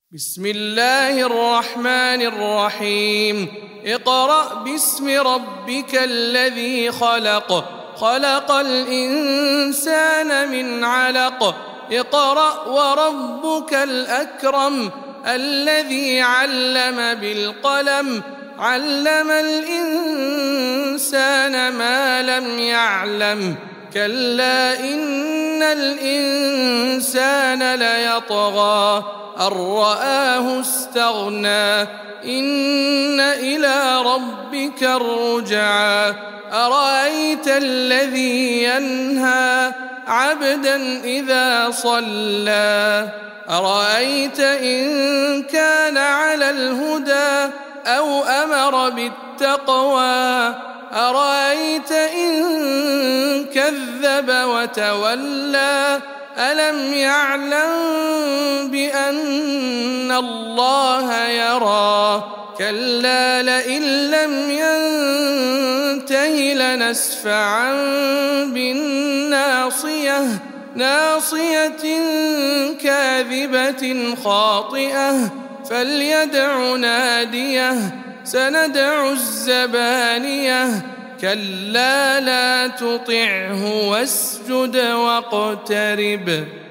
بسم الله الرحمن الرحيم اقرأ باسم ربك الذي خلق خلق الإنسان من علق اقرأ وربك الأكرم الذي علم بالقلم علم الإنسان ما لم يعلم كلا إن الإنسان ليطغى أن رآه استغنى إن إلى ربك الرجعى أرأيت الذي ينهى عبدا إذا صلى أرأيت إن كان على الهدى أو أمر بالتقوى أرأيت إن كذب وتولى ألم يعلم بأن الله يرى كلا لئن لم ينته لنسفعا بالناصية ناصية كاذبة خاطئة فليدع ناديه سندع الزبانية كلا لا تطعه واسجد واقترب